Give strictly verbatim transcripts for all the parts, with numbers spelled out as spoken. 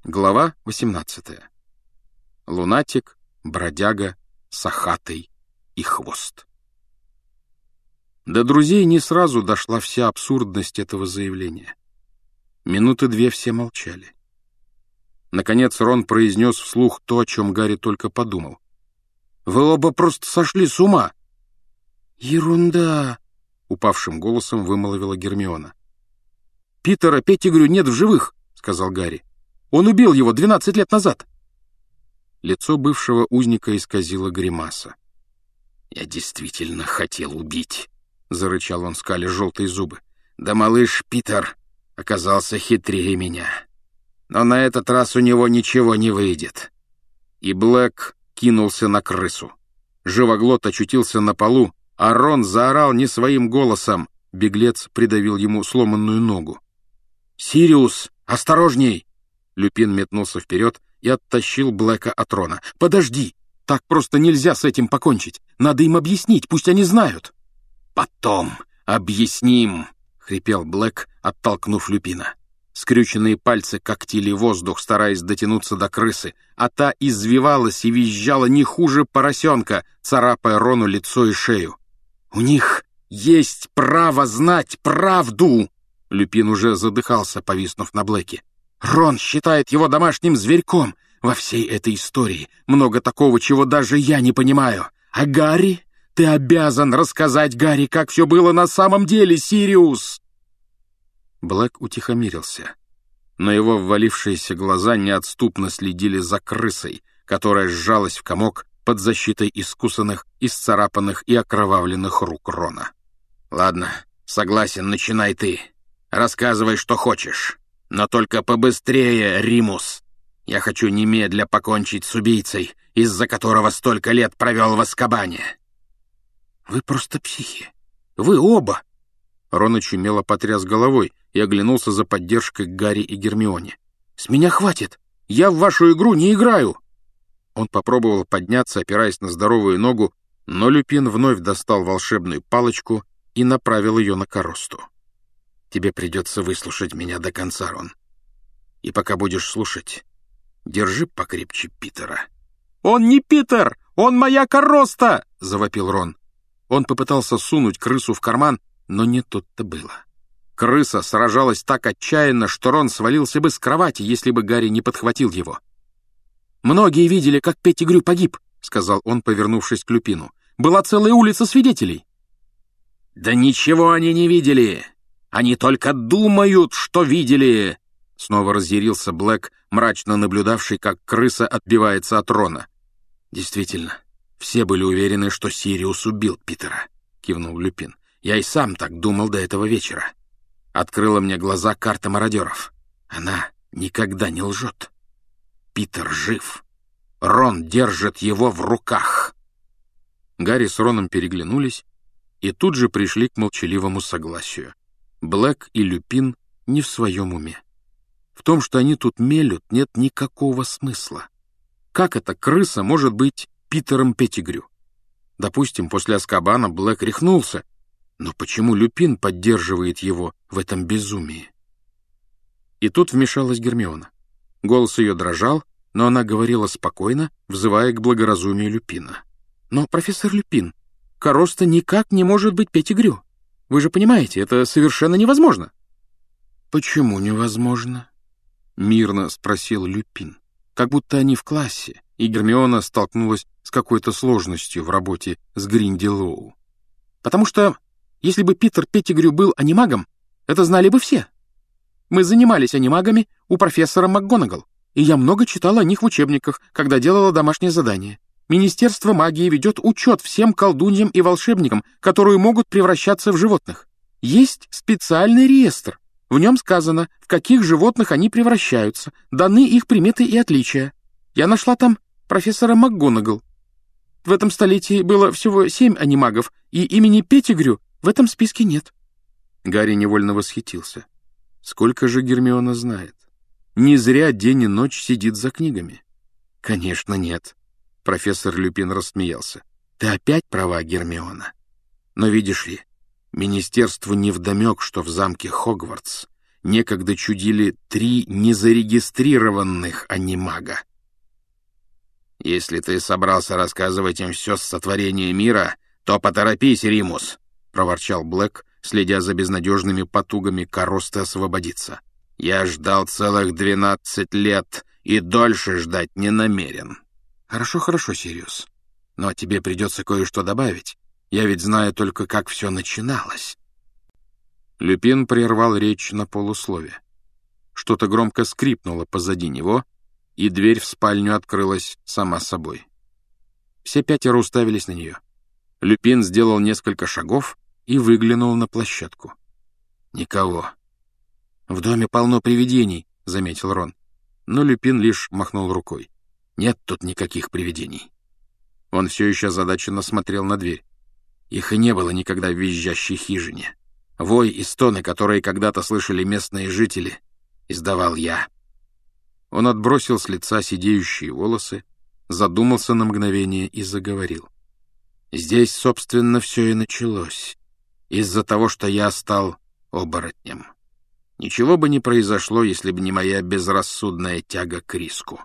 Глава восемнадцатая. Лунатик, бродяга, сахатый и хвост. До друзей не сразу дошла вся абсурдность этого заявления. Минуты две все молчали. Наконец Рон произнес вслух то, о чем Гарри только подумал. «Вы оба просто сошли с ума!» «Ерунда!» — упавшим голосом вымолвила Гермиона. «Питера Петтигрю нет в живых!» — сказал Гарри. «Он убил его двенадцать лет назад!» Лицо бывшего узника исказило гримаса. «Я действительно хотел убить!» — зарычал он, скаля желтые зубы. «Да малыш Питер оказался хитрее меня. Но на этот раз у него ничего не выйдет». И Блэк кинулся на крысу. Живоглот очутился на полу, а Рон заорал не своим голосом. Беглец придавил ему сломанную ногу. «Сириус, осторожней!» Люпин метнулся вперед и оттащил Блэка от Рона. «Подожди! Так просто нельзя с этим покончить. Надо им объяснить, пусть они знают». «Потом объясним!» — хрипел Блэк, оттолкнув Люпина. Скрюченные пальцы когтили воздух, стараясь дотянуться до крысы, а та извивалась и визжала не хуже поросенка, царапая Рону лицо и шею. «У них есть право знать правду!» Люпин уже задыхался, повиснув на Блэке. «Рон считает его домашним зверьком. Во всей этой истории много такого, чего даже я не понимаю. А Гарри? Ты обязан рассказать Гарри, как все было на самом деле, Сириус!» Блэк утихомирился, но его ввалившиеся глаза неотступно следили за крысой, которая сжалась в комок под защитой искусанных, исцарапанных и окровавленных рук Рона. «Ладно, согласен, начинай ты. Рассказывай, что хочешь. Но только побыстрее, Римус. Я хочу немедля покончить с убийцей, из-за которого столько лет провел в Азкабане». «Вы просто психи. Вы оба!» Рон очумело потряс головой и оглянулся за поддержкой к Гарри и Гермионе. «С меня хватит! Я в вашу игру не играю!» Он попробовал подняться, опираясь на здоровую ногу, но Люпин вновь достал волшебную палочку и направил ее на Коросту. «Тебе придется выслушать меня до конца, Рон. И пока будешь слушать, держи покрепче Питера». «Он не Питер! Он моя Короста!» — завопил Рон. Он попытался сунуть крысу в карман, но не тут-то было. Крыса сражалась так отчаянно, что Рон свалился бы с кровати, если бы Гарри не подхватил его. «Многие видели, как Петтигрю погиб», — сказал он, повернувшись к Люпину. «Была целая улица свидетелей». «Да ничего они не видели! Они только думают, что видели!» Снова разъярился Блэк, мрачно наблюдавший, как крыса отбивается от Рона. «Действительно, все были уверены, что Сириус убил Питера», — кивнул Люпин. «Я и сам так думал до этого вечера. Открыла мне глаза карта мародеров. Она никогда не лжет. Питер жив. Рон держит его в руках». Гарри с Роном переглянулись и тут же пришли к молчаливому согласию. Блэк и Люпин не в своем уме. В том, что они тут мелют, нет никакого смысла. Как эта крыса может быть Питером Петтигрю? Допустим, после Азкабана Блэк рехнулся, но почему Люпин поддерживает его в этом безумии? И тут вмешалась Гермиона. Голос ее дрожал, но она говорила спокойно, взывая к благоразумию Люпина. «Но, профессор Люпин, Короста никак не может быть Петтигрю. Вы же понимаете, это совершенно невозможно». «Почему невозможно?» — мирно спросил Люпин. Как будто они в классе, и Гермиона столкнулась с какой-то сложностью в работе с Гринделоу. «Потому что, если бы Питер Петтигрю был анимагом, это знали бы все. Мы занимались анимагами у профессора МакГонагал, и я много читала о них в учебниках, когда делала домашнее задание. Министерство магии ведет учет всем колдуньям и волшебникам, которые могут превращаться в животных. Есть специальный реестр. В нем сказано, в каких животных они превращаются, даны их приметы и отличия. Я нашла там профессора МакГонагал. В этом столетии было всего семь анимагов, и имени Петтигрю в этом списке нет». Гарри невольно восхитился. Сколько же Гермиона знает? Не зря день и ночь сидит за книгами. «Конечно, нет». Профессор Люпин рассмеялся. «Ты опять права, Гермиона. Но видишь ли, министерству невдомек, что в замке Хогвартс некогда чудили три незарегистрированных анимага. «Если ты собрался рассказывать им все с сотворения мира, то поторопись, Римус», — проворчал Блэк, следя за безнадежными потугами Коросты освободиться. «Я ждал целых двенадцать лет и дольше ждать не намерен». «Хорошо, хорошо, Сириус. Но тебе придется кое-что добавить. Я ведь знаю только, как все начиналось». Люпин прервал речь на полуслове. Что-то громко скрипнуло позади него, и дверь в спальню открылась сама собой. Все пятеро уставились на нее. Люпин сделал несколько шагов и выглянул на площадку. Никого. «В доме полно привидений», — заметил Рон. Но Люпин лишь махнул рукой. «Нет тут никаких привидений». Он все еще озадаченно смотрел на дверь. Их и не было никогда в визжащей хижине. Вой и стоны, которые когда-то слышали местные жители, издавал я. Он отбросил с лица сидеющие волосы, задумался на мгновение и заговорил. Здесь, собственно, все и началось. Из-за того, что я стал оборотнем. Ничего бы не произошло, если бы не моя безрассудная тяга к риску.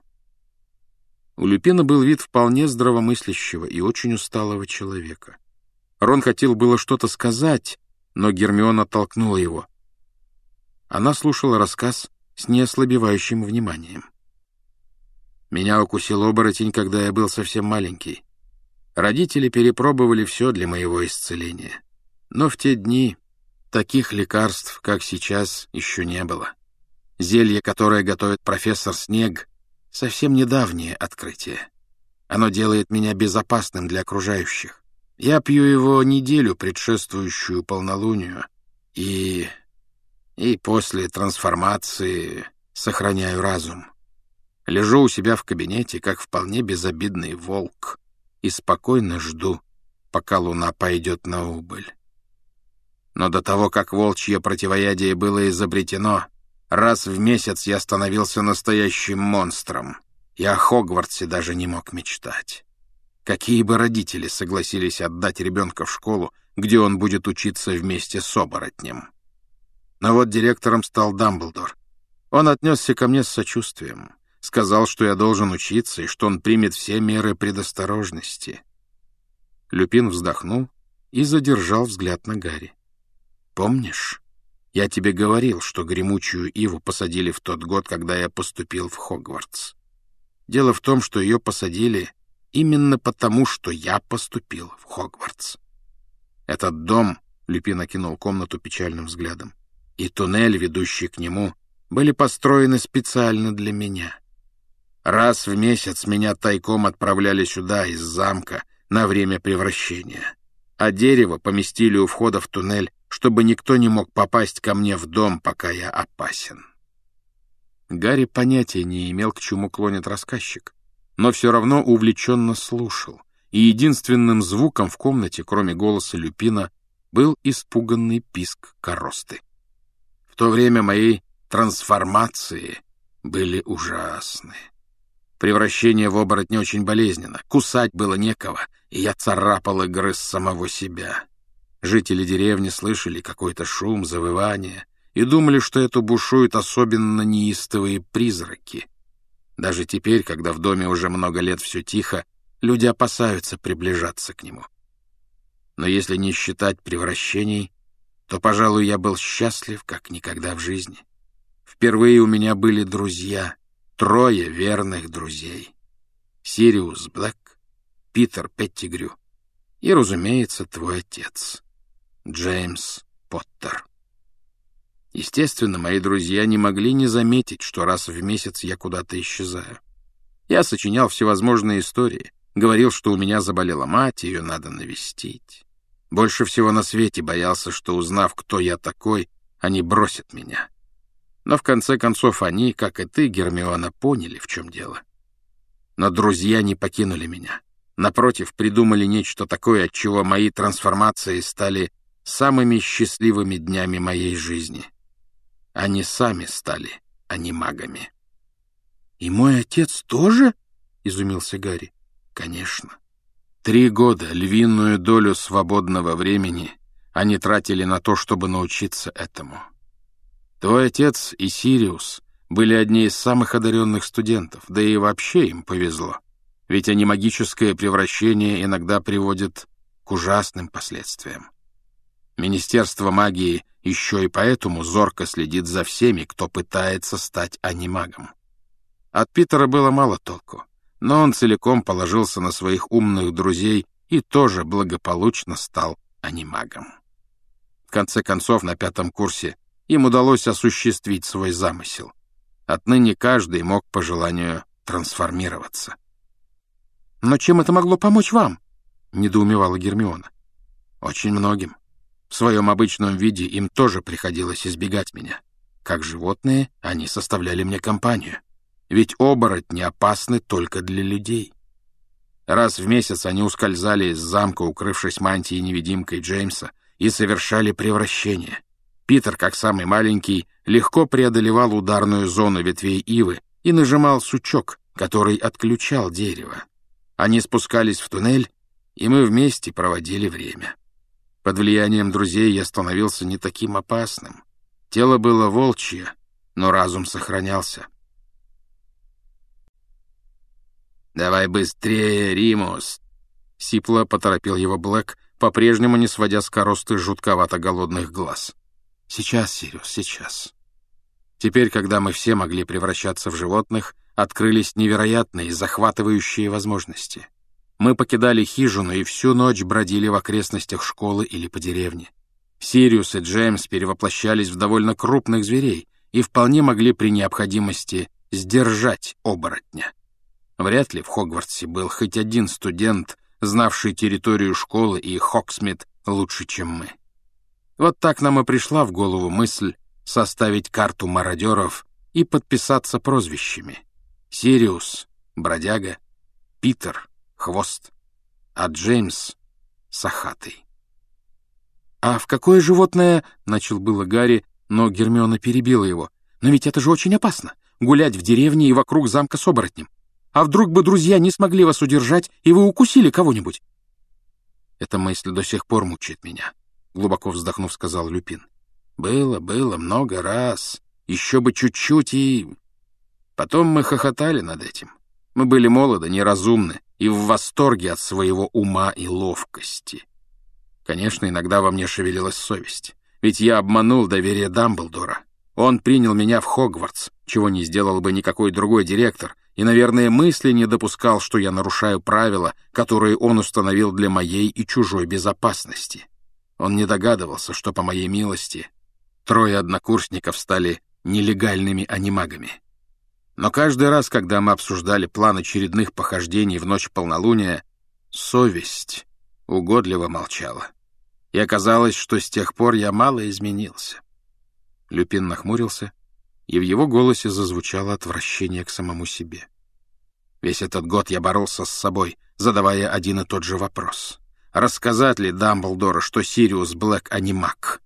У Люпина был вид вполне здравомыслящего и очень усталого человека. Рон хотел было что-то сказать, но Гермиона толкнула его. Она слушала рассказ с неослабевающим вниманием. «Меня укусил оборотень, когда я был совсем маленький. Родители перепробовали все для моего исцеления. Но в те дни таких лекарств, как сейчас, еще не было. Зелье, которое готовит профессор Снег, совсем недавнее открытие. Оно делает меня безопасным для окружающих. Я пью его неделю, предшествующую полнолунию, и... и после трансформации сохраняю разум. Лежу у себя в кабинете, как вполне безобидный волк, и спокойно жду, пока луна пойдет на убыль. Но до того, как волчье противоядие было изобретено, раз в месяц я становился настоящим монстром. Я о Хогвартсе даже не мог мечтать. Какие бы родители согласились отдать ребенка в школу, где он будет учиться вместе с оборотнем? Но вот директором стал Дамблдор. Он отнесся ко мне с сочувствием, сказал, что я должен учиться и что он примет все меры предосторожности. Люпин вздохнул и задержал взгляд на Гарри. «Помнишь, я тебе говорил, что гремучую иву посадили в тот год, когда я поступил в Хогвартс? Дело в том, что ее посадили именно потому, что я поступил в Хогвартс. Этот дом, — Люпин окинул комнату печальным взглядом, — и туннель, ведущий к нему, были построены специально для меня. Раз в месяц меня тайком отправляли сюда из замка на время превращения, а дерево поместили у входа в туннель, чтобы никто не мог попасть ко мне в дом, пока я опасен». Гарри понятия не имел, к чему клонит рассказчик, но все равно увлеченно слушал, и единственным звуком в комнате, кроме голоса Люпина, был испуганный писк Коросты. В то время мои трансформации были ужасны. Превращение в оборотня очень болезненно, кусать было некого, и я царапал и грыз самого себя. Жители деревни слышали какой-то шум, завывание, и думали, что это бушуют особенно неистовые призраки. Даже теперь, когда в доме уже много лет все тихо, люди опасаются приближаться к нему. Но если не считать превращений, то, пожалуй, я был счастлив, как никогда в жизни. Впервые у меня были друзья, трое верных друзей. Сириус Блэк, Питер Петтигрю и, разумеется, твой отец, Джеймс Поттер. Естественно, мои друзья не могли не заметить, что раз в месяц я куда-то исчезаю. Я сочинял всевозможные истории, говорил, что у меня заболела мать, ее надо навестить. Больше всего на свете боялся, что, узнав, кто я такой, они бросят меня. Но в конце концов они, как и ты, Гермиона, поняли, в чем дело. Но друзья не покинули меня. Напротив, придумали нечто такое, от чего мои трансформации стали самыми счастливыми днями моей жизни. Они сами стали анимагами. «И мой отец тоже?» — изумился Гарри. «Конечно. Три года, львиную долю свободного времени, они тратили на то, чтобы научиться этому. Твой отец и Сириус были одни из самых одаренных студентов, да и вообще им повезло. Ведь анимагическое превращение иногда приводит к ужасным последствиям. Министерство магии еще и поэтому зорко следит за всеми, кто пытается стать анимагом. От Питера было мало толку, но он целиком положился на своих умных друзей и тоже благополучно стал анимагом. В конце концов, на пятом курсе им удалось осуществить свой замысел. Отныне каждый мог по желанию трансформироваться. «Но чем это могло помочь вам?» — недоумевала Гермиона. «Очень многим. В своем обычном виде им тоже приходилось избегать меня. Как животные, они составляли мне компанию. Ведь оборотни опасны только для людей. Раз в месяц они ускользали из замка, укрывшись мантией-невидимкой Джеймса, и совершали превращение. Питер, как самый маленький, легко преодолевал ударную зону ветвей ивы и нажимал сучок, который отключал дерево. Они спускались в туннель, и мы вместе проводили время. Под влиянием друзей я становился не таким опасным. Тело было волчье, но разум сохранялся. «Давай быстрее, Римус!» — сипло поторопил его Блэк, по-прежнему не сводя с коросты жутковато-голодных глаз. «Сейчас, Сириус, сейчас». Теперь, когда мы все могли превращаться в животных, открылись невероятные, захватывающие возможности. Мы покидали хижину и всю ночь бродили в окрестностях школы или по деревне. Сириус и Джеймс перевоплощались в довольно крупных зверей и вполне могли при необходимости сдержать оборотня. Вряд ли в Хогвартсе был хоть один студент, знавший территорию школы и Хогсмит лучше, чем мы. Вот так нам и пришла в голову мысль составить карту мародеров и подписаться прозвищами. Сириус — бродяга, Питер — хвост, а Джеймс — сахатый. «А в какое животное?» — начал было Гарри, но Гермиона перебила его. «Но ведь это же очень опасно — гулять в деревне и вокруг замка с оборотнем. А вдруг бы друзья не смогли вас удержать, и вы укусили кого-нибудь?» «Эта мысль до сих пор мучает меня», — глубоко вздохнув, сказал Люпин. «Было, было, много раз. Еще бы чуть-чуть и...» Потом мы хохотали над этим. Мы были молоды, неразумны и в восторге от своего ума и ловкости. Конечно, иногда во мне шевелилась совесть, ведь я обманул доверие Дамблдора. Он принял меня в Хогвартс, чего не сделал бы никакой другой директор, и, наверное, мысли не допускал, что я нарушаю правила, которые он установил для моей и чужой безопасности. Он не догадывался, что, по моей милости, трое однокурсников стали нелегальными анимагами. Но каждый раз, когда мы обсуждали план очередных похождений в ночь полнолуния, совесть угодливо молчала. И оказалось, что с тех пор я мало изменился. Люпин нахмурился, и в его голосе зазвучало отвращение к самому себе. Весь этот год я боролся с собой, задавая один и тот же вопрос. Рассказать ли Дамблдору, что Сириус Блэк анимаг?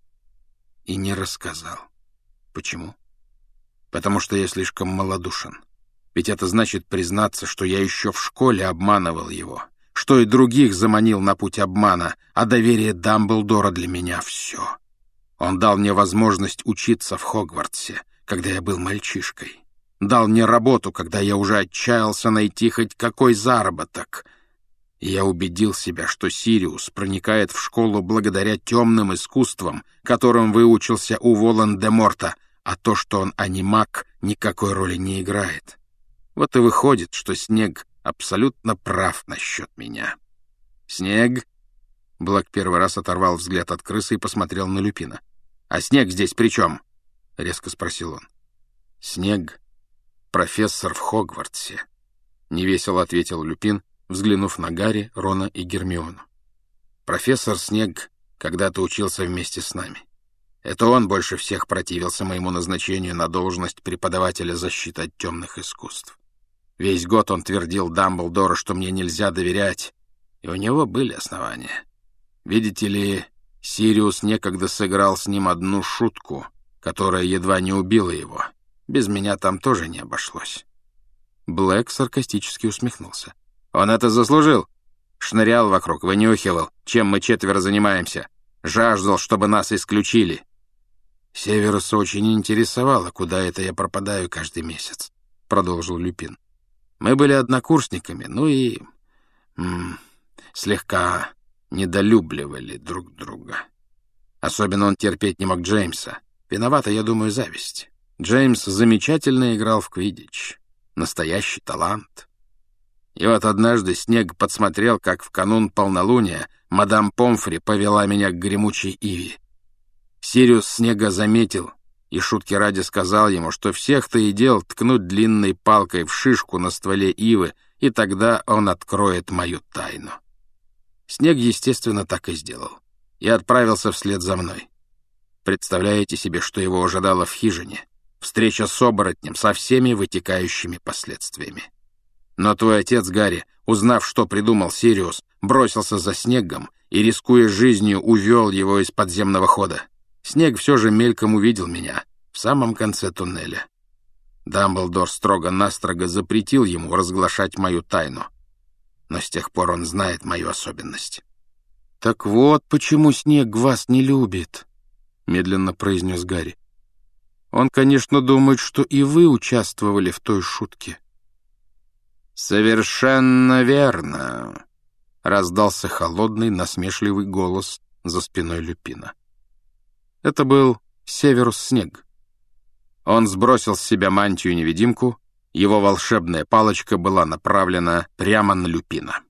И не рассказал. Почему? Потому что я слишком малодушен. Ведь это значит признаться, что я еще в школе обманывал его, что и других заманил на путь обмана, а доверие Дамблдора для меня — все. Он дал мне возможность учиться в Хогвартсе, когда я был мальчишкой. Дал мне работу, когда я уже отчаялся найти хоть какой заработок. И я убедил себя, что Сириус проникает в школу благодаря темным искусствам, которым выучился у Волан-де-Морта, а то, что он анимаг, никакой роли не играет. Вот и выходит, что Снег абсолютно прав насчет меня. «Снег?» Блэк первый раз оторвал взгляд от крысы и посмотрел на Люпина. «А Снег здесь при чем?» — резко спросил он. «Снег — профессор в Хогвартсе», — невесело ответил Люпин, взглянув на Гарри, Рона и Гермиону. «Профессор Снег когда-то учился вместе с нами. Это он больше всех противился моему назначению на должность преподавателя защиты от темных искусств. Весь год он твердил Дамблдору, что мне нельзя доверять, и у него были основания. Видите ли, Сириус некогда сыграл с ним одну шутку, которая едва не убила его. Без меня там тоже не обошлось». Блэк саркастически усмехнулся. «Он это заслужил. Шнырял вокруг, вынюхивал, чем мы четверо занимаемся. Жаждал, чтобы нас исключили». «Северуса очень интересовало, куда это я пропадаю каждый месяц», — продолжил Люпин. «Мы были однокурсниками, ну и м, слегка недолюбливали друг друга. Особенно он терпеть не мог Джеймса. Виновата, я думаю, зависть. Джеймс замечательно играл в квиддич. Настоящий талант. И вот однажды Снег подсмотрел, как в канун полнолуния мадам Помфри повела меня к гремучей иве. Сириус Снега заметил и шутки ради сказал ему, что всех-то и дел ткнуть длинной палкой в шишку на стволе ивы, и тогда он откроет мою тайну. Снег, естественно, так и сделал. И отправился вслед за мной. Представляете себе, что его ожидало в хижине? Встреча с оборотнем со всеми вытекающими последствиями. Но твой отец, Гарри, узнав, что придумал Сириус, бросился за Снегом и, рискуя жизнью, увел его из подземного хода. Снег все же мельком увидел меня в самом конце туннеля. Дамблдор строго-настрого запретил ему разглашать мою тайну. Но с тех пор он знает мою особенность. «Так вот почему Снег вас не любит», — медленно произнес Гарри. «Он, конечно, думает, что и вы участвовали в той шутке». «Совершенно верно», — раздался холодный, насмешливый голос за спиной Люпина. Это был Северус Снег. Он сбросил с себя мантию-невидимку, его волшебная палочка была направлена прямо на Люпина.